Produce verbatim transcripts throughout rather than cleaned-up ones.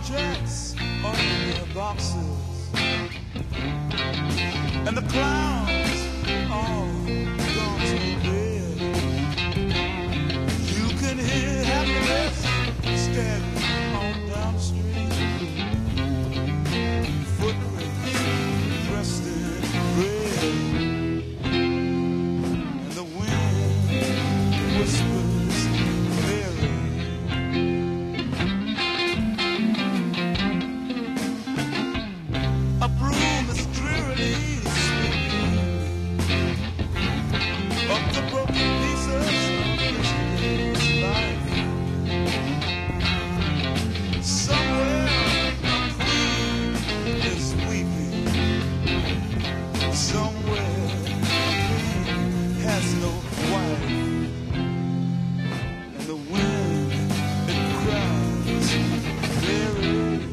jets are in their boxes, and the clowns all gone to bed. You can hear happiness standing on down the street, footprints dressed in red, and the wind whispers merry. A broom is drearily sweeping up the broken pieces of yesterday's life. Somewhere a queen is weeping. Somewhere a queen has no wife. And the wind, it cries very.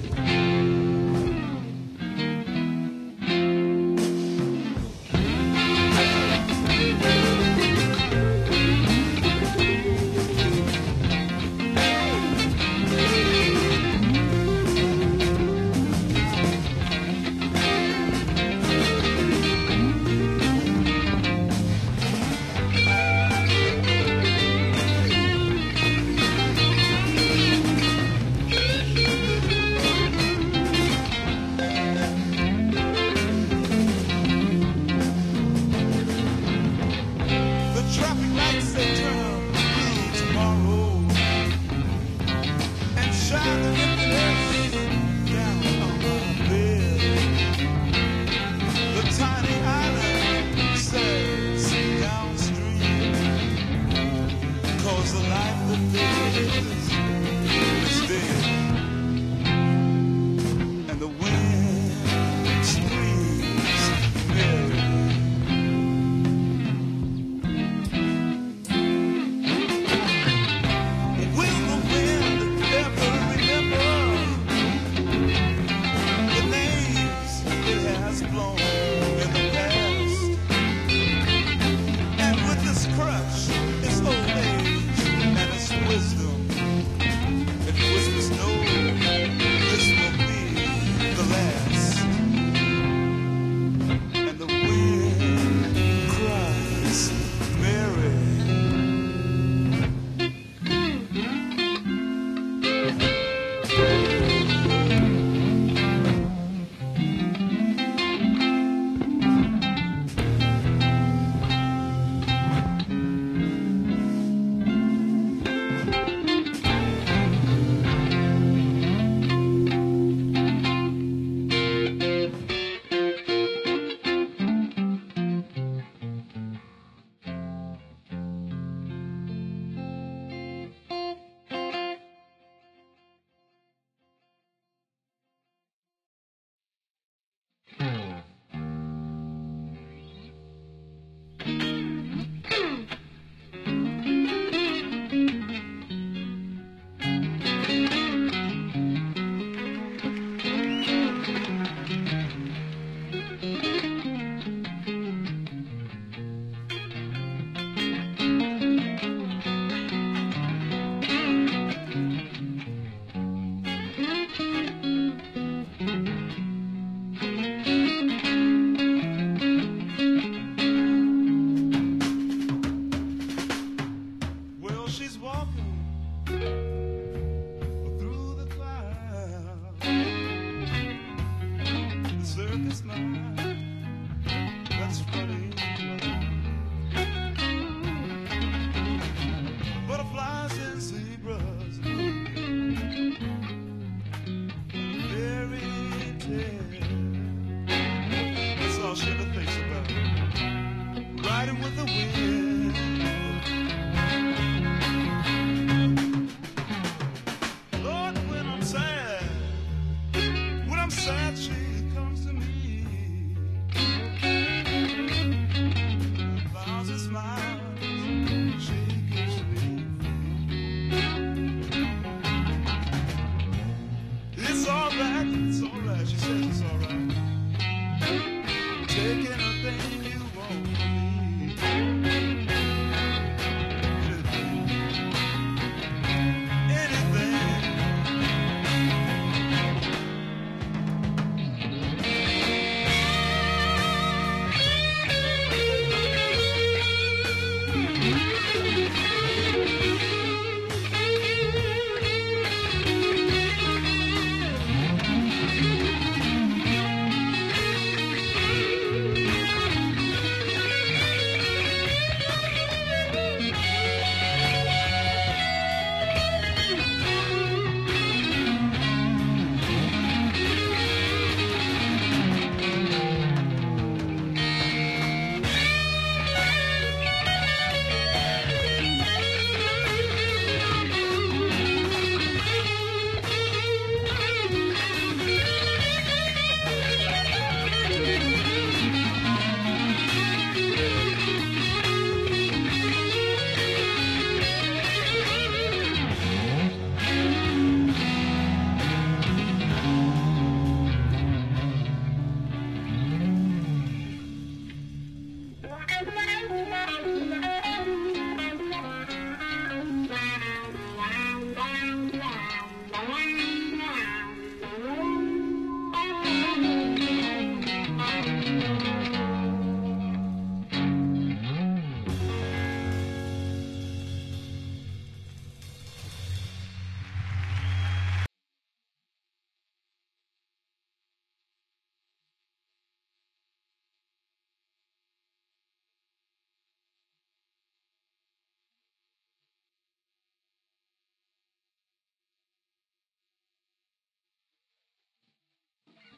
Traffic lights, they turn blue tomorrow and shine the emptiness down on my bed. The tiny island sails downstream, 'cause the life that lives is dead. And the wind screams merry. Blown in the past, and with this crutch, its old age and its wisdom, it whispers, no, this will be the last. And the wind cries merry. She's walking through the clouds, the circus mind that's running wild. Butterflies and zebras, fairy tale. That's all she ever thinks about, riding with the wind.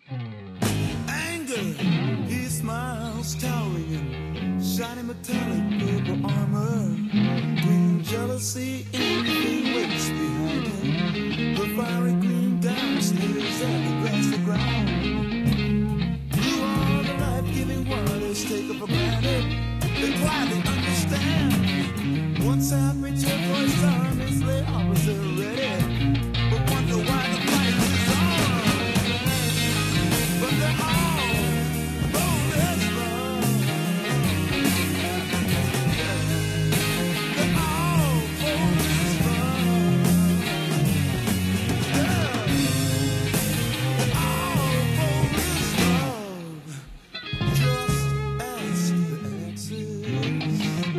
Anger, he smiles, towering in shiny metallic purple armor. Green jealousy, anything waits behind him. The fiery green diamond sneers at the grassy ground. Blue are the life-giving waters taken for granted. They quietly understand. Once happy turquoise armies lay opposite ready, but wonder why the fight is on. But they're all bold as love. They're all bold as love. Yeah. They're all bold as love. Just ask the exes.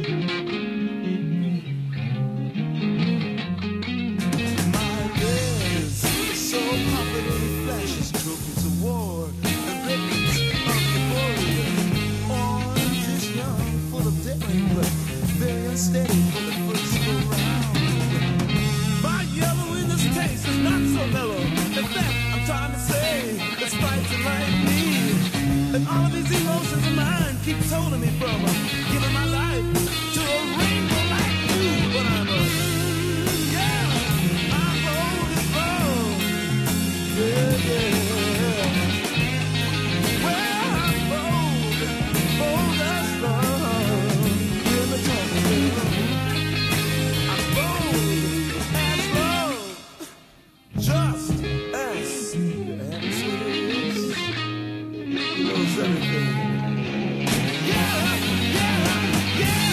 My bears so confident he flashes trophies of war and ribbons of euphoria. Orange is young, full of daring, but very unsteady for the first go round. My yellow in this case is not so mellow. In fact, I'm trying to say it's fighting like me. And all of these emotions of mine keeps holding me from uh, giving my life to a rainbow like you. But I'm a, yeah, I'm bold as love. Yeah, yeah. Well, I'm bold, bold as love. Hear me talking, I'm bold as love. Just as the answers. He knows everything. Yeah, yeah, yeah.